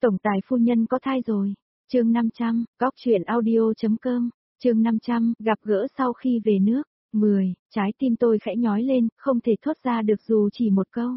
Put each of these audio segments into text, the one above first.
Tổng tài phu nhân có thai rồi. Chương 500, Góc truyện audio.com, chương 500, gặp gỡ sau khi về nước. 10, trái tim tôi khẽ nhói lên, không thể thốt ra được dù chỉ một câu.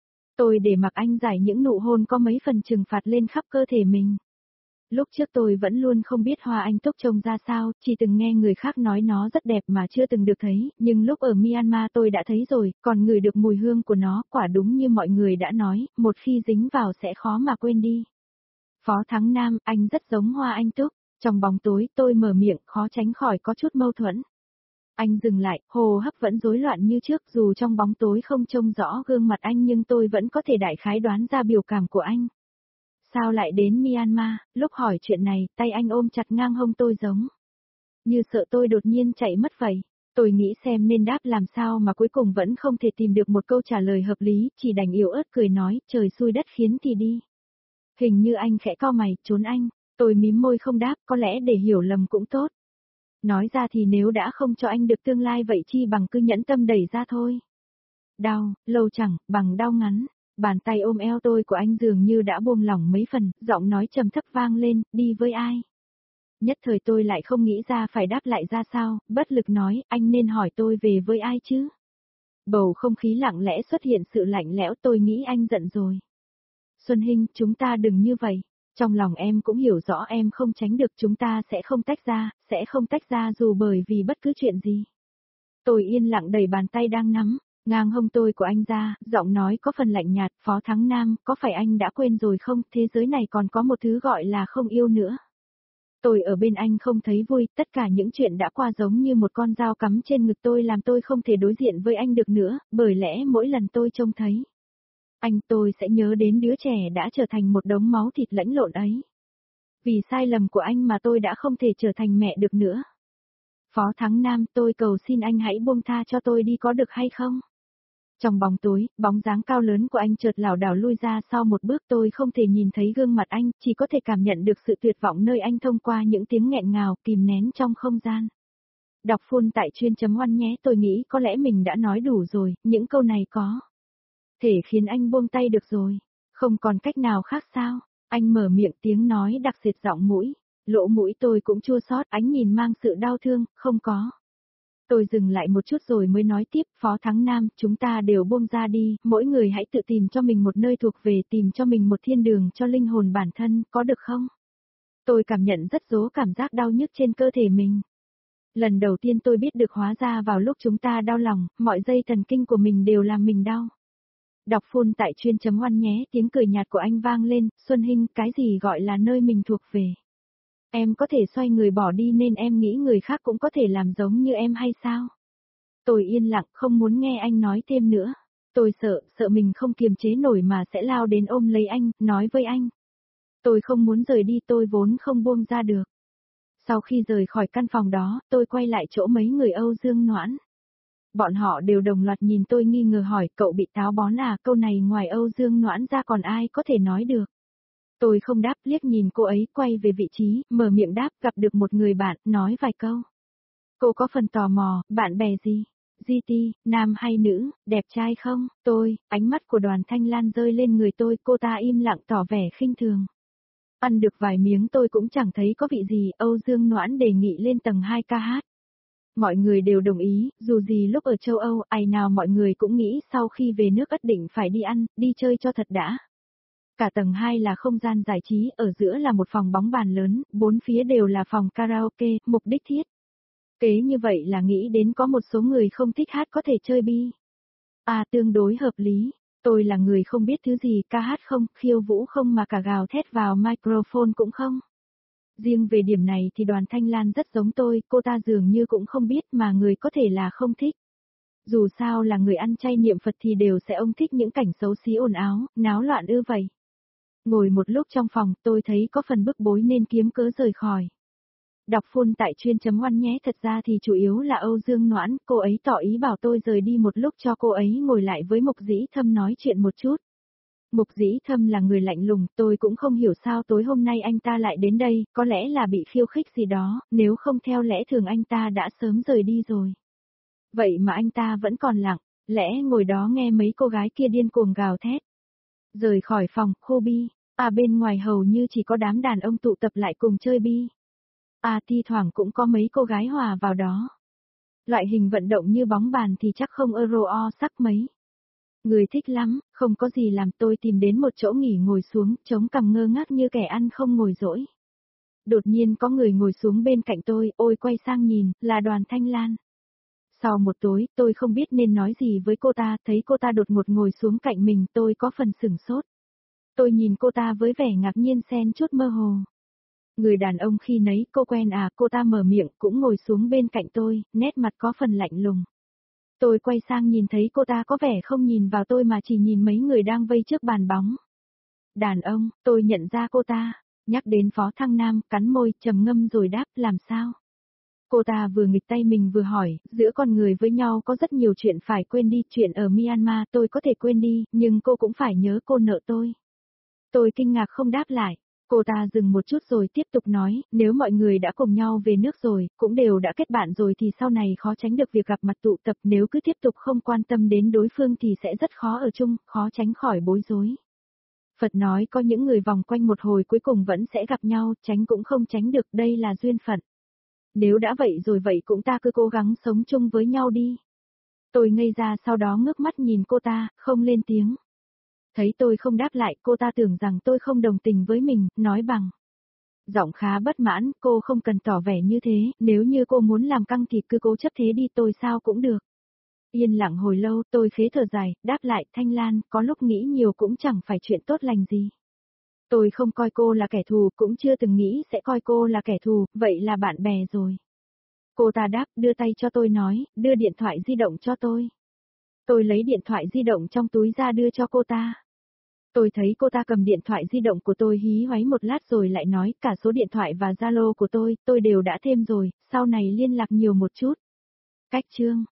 Tôi để mặc anh giải những nụ hôn có mấy phần trừng phạt lên khắp cơ thể mình. Lúc trước tôi vẫn luôn không biết hoa anh túc trông ra sao, chỉ từng nghe người khác nói nó rất đẹp mà chưa từng được thấy, nhưng lúc ở Myanmar tôi đã thấy rồi, còn ngửi được mùi hương của nó, quả đúng như mọi người đã nói, một khi dính vào sẽ khó mà quên đi. Phó Thắng Nam, anh rất giống hoa anh túc. Trong bóng tối tôi mở miệng, khó tránh khỏi có chút mâu thuẫn. Anh dừng lại, hô hấp vẫn rối loạn như trước, dù trong bóng tối không trông rõ gương mặt anh nhưng tôi vẫn có thể đại khái đoán ra biểu cảm của anh. Sao lại đến Myanmar? Lúc hỏi chuyện này, tay anh ôm chặt ngang hông tôi giống như sợ tôi đột nhiên chạy mất vậy. Tôi nghĩ xem nên đáp làm sao mà cuối cùng vẫn không thể tìm được một câu trả lời hợp lý, chỉ đành yếu ớt cười nói, trời xui đất khiến thì đi. Hình như anh khẽ cau mày, trốn anh. Tôi mím môi không đáp, có lẽ để hiểu lầm cũng tốt. Nói ra thì nếu đã không cho anh được tương lai vậy chi bằng cứ nhẫn tâm đẩy ra thôi. Đau, lâu chẳng, bằng đau ngắn. Bàn tay ôm eo tôi của anh dường như đã buông lỏng mấy phần, giọng nói trầm thấp vang lên, đi với ai? Nhất thời tôi lại không nghĩ ra phải đáp lại ra sao, bất lực nói, anh nên hỏi tôi về với ai chứ? Bầu không khí lặng lẽ xuất hiện sự lạnh lẽo, tôi nghĩ anh giận rồi. Xuân Hinh, chúng ta đừng như vậy. Trong lòng em cũng hiểu rõ em không tránh được, chúng ta sẽ không tách ra dù bởi vì bất cứ chuyện gì. Tôi yên lặng đẩy bàn tay đang nắm ngang hông tôi của anh ra, giọng nói có phần lạnh nhạt, Phó Thắng Nam, có phải anh đã quên rồi không, thế giới này còn có một thứ gọi là không yêu nữa. Tôi ở bên anh không thấy vui, tất cả những chuyện đã qua giống như một con dao cắm trên ngực tôi làm tôi không thể đối diện với anh được nữa, bởi lẽ mỗi lần tôi trông thấy anh tôi sẽ nhớ đến đứa trẻ đã trở thành một đống máu thịt lẫn lộn ấy. Vì sai lầm của anh mà tôi đã không thể trở thành mẹ được nữa. Phó Thắng Nam, tôi cầu xin anh hãy buông tha cho tôi đi có được hay không? Trong bóng tối, bóng dáng cao lớn của anh chợt lảo đảo lui ra sau một bước, tôi không thể nhìn thấy gương mặt anh, chỉ có thể cảm nhận được sự tuyệt vọng nơi anh thông qua những tiếng nghẹn ngào kìm nén trong không gian. Đọc full tại chuyên.oan nhé, tôi nghĩ có lẽ mình đã nói đủ rồi, những câu này có thể khiến anh buông tay được rồi. Không còn cách nào khác sao? Anh mở miệng, tiếng nói đặc sệt giọng mũi. Lỗ mũi tôi cũng chua xót, ánh nhìn mang sự đau thương, không có. Tôi dừng lại một chút rồi mới nói tiếp, Phó Thắng Nam, chúng ta đều buông ra đi, mỗi người hãy tự tìm cho mình một nơi thuộc về, tìm cho mình một thiên đường cho linh hồn bản thân, có được không? Tôi cảm nhận rất rõ cảm giác đau nhức trên cơ thể mình. Lần đầu tiên tôi biết được hóa ra vào lúc chúng ta đau lòng, mọi dây thần kinh của mình đều làm mình đau. Đọc full tại chuyên.oan nhé, tiếng cười nhạt của anh vang lên, Xuân Hinh, cái gì gọi là nơi mình thuộc về? Em có thể xoay người bỏ đi nên em nghĩ người khác cũng có thể làm giống như em hay sao? Tôi yên lặng, không muốn nghe anh nói thêm nữa. Tôi sợ mình không kiềm chế nổi mà sẽ lao đến ôm lấy anh, nói với anh. Tôi không muốn rời đi, tôi vốn không buông ra được. Sau khi rời khỏi căn phòng đó, tôi quay lại chỗ mấy người Âu Dương Noãn. Bọn họ đều đồng loạt nhìn tôi nghi ngờ hỏi, cậu bị táo bón à, câu này ngoài Âu Dương Noãn ra còn ai có thể nói được. Tôi không đáp, liếc nhìn cô ấy, quay về vị trí, mở miệng đáp, gặp được một người bạn, nói vài câu. Cô có phần tò mò, bạn bè gì? GT, nam hay nữ, đẹp trai không? Ánh mắt của Đoàn Thanh Lan rơi lên người tôi, cô ta im lặng tỏ vẻ khinh thường. Ăn được vài miếng tôi cũng chẳng thấy có vị gì, Âu Dương Noãn đề nghị lên tầng 2 ca hát. Mọi người đều đồng ý, dù gì lúc ở châu Âu, ai nào mọi người cũng nghĩ sau khi về nước ắt định phải đi ăn, đi chơi cho thật đã. Cả tầng 2 là không gian giải trí, ở giữa là một phòng bóng bàn lớn, bốn phía đều là phòng karaoke, mục đích thiết kế như vậy là nghĩ đến có một số người không thích hát có thể chơi bi. Tương đối hợp lý. Tôi là người không biết thứ gì, ca hát không, khiêu vũ không mà cả gào thét vào microphone cũng không. Riêng về điểm này thì Đoàn Thanh Lan rất giống tôi, cô ta dường như cũng không biết mà người có thể là không thích. Dù sao là người ăn chay niệm Phật thì đều sẽ ông thích những cảnh xấu xí ồn áo, náo loạn ư vậy. Ngồi một lúc trong phòng, tôi thấy có phần bức bối nên kiếm cớ rời khỏi. Đọc full tại chuyên.oan nhé, thật ra thì chủ yếu là Âu Dương Noãn, cô ấy tỏ ý bảo tôi rời đi một lúc cho cô ấy ngồi lại với Mục Dĩ Thâm nói chuyện một chút. Mục Dĩ Thâm là người lạnh lùng, tôi cũng không hiểu sao tối hôm nay anh ta lại đến đây, có lẽ là bị khiêu khích gì đó, nếu không theo lẽ thường anh ta đã sớm rời đi rồi. Vậy mà anh ta vẫn còn lặng, lẽ ngồi đó nghe mấy cô gái kia điên cuồng gào thét. Rời khỏi phòng, Khô Bi, Bên ngoài hầu như chỉ có đám đàn ông tụ tập lại cùng chơi bi. Thi thoảng cũng có mấy cô gái hòa vào đó. Loại hình vận động như bóng bàn thì chắc không euro sắc mấy. Người thích lắm, không có gì làm tôi tìm đến một chỗ nghỉ ngồi xuống, chống cằm ngơ ngác như kẻ ăn không ngồi dỗi. Đột nhiên có người ngồi xuống bên cạnh tôi, ôi quay sang nhìn, là Đoàn Thanh Lan. Sau một tối, tôi không biết nên nói gì với cô ta, thấy cô ta đột ngột ngồi xuống cạnh mình, tôi có phần sửng sốt. Tôi nhìn cô ta với vẻ ngạc nhiên xen chút mơ hồ. Người đàn ông khi nấy, cô quen à, cô ta mở miệng, cũng ngồi xuống bên cạnh tôi, nét mặt có phần lạnh lùng. Tôi quay sang nhìn thấy cô ta có vẻ không nhìn vào tôi mà chỉ nhìn mấy người đang vây trước bàn bóng. Đàn ông, tôi nhận ra cô ta, nhắc đến Phó Thăng Nam, cắn môi, trầm ngâm rồi đáp, làm sao? Cô ta vừa nghịch tay mình vừa hỏi, giữa con người với nhau có rất nhiều chuyện phải quên đi, chuyện ở Myanmar tôi có thể quên đi, nhưng cô cũng phải nhớ cô nợ tôi. Tôi kinh ngạc không đáp lại. Cô ta dừng một chút rồi tiếp tục nói, nếu mọi người đã cùng nhau về nước rồi, cũng đều đã kết bạn rồi thì sau này khó tránh được việc gặp mặt tụ tập, nếu cứ tiếp tục không quan tâm đến đối phương thì sẽ rất khó ở chung, khó tránh khỏi bối rối. Phật nói có những người vòng quanh một hồi cuối cùng vẫn sẽ gặp nhau, tránh cũng không tránh được, đây là duyên phận. Nếu đã vậy rồi vậy cũng ta cứ cố gắng sống chung với nhau đi. Tôi ngây ra sau đó ngước mắt nhìn cô ta, không lên tiếng. Thấy tôi không đáp lại, cô ta tưởng rằng tôi không đồng tình với mình, nói bằng giọng khá bất mãn, cô không cần tỏ vẻ như thế, nếu như cô muốn làm căng thì cứ cố chấp thế đi, tôi sao cũng được. Yên lặng hồi lâu, tôi khế thở dài, đáp lại, Thanh Lan, có lúc nghĩ nhiều cũng chẳng phải chuyện tốt lành gì. Tôi không coi cô là kẻ thù, cũng chưa từng nghĩ sẽ coi cô là kẻ thù, vậy là bạn bè rồi. Cô ta đáp, đưa tay cho tôi nói, đưa điện thoại di động cho tôi. Tôi lấy điện thoại di động trong túi ra đưa cho cô ta. Tôi thấy cô ta cầm điện thoại di động của tôi hí hoáy một lát rồi lại nói, cả số điện thoại và Zalo của tôi đều đã thêm rồi, sau này liên lạc nhiều một chút. Cách chương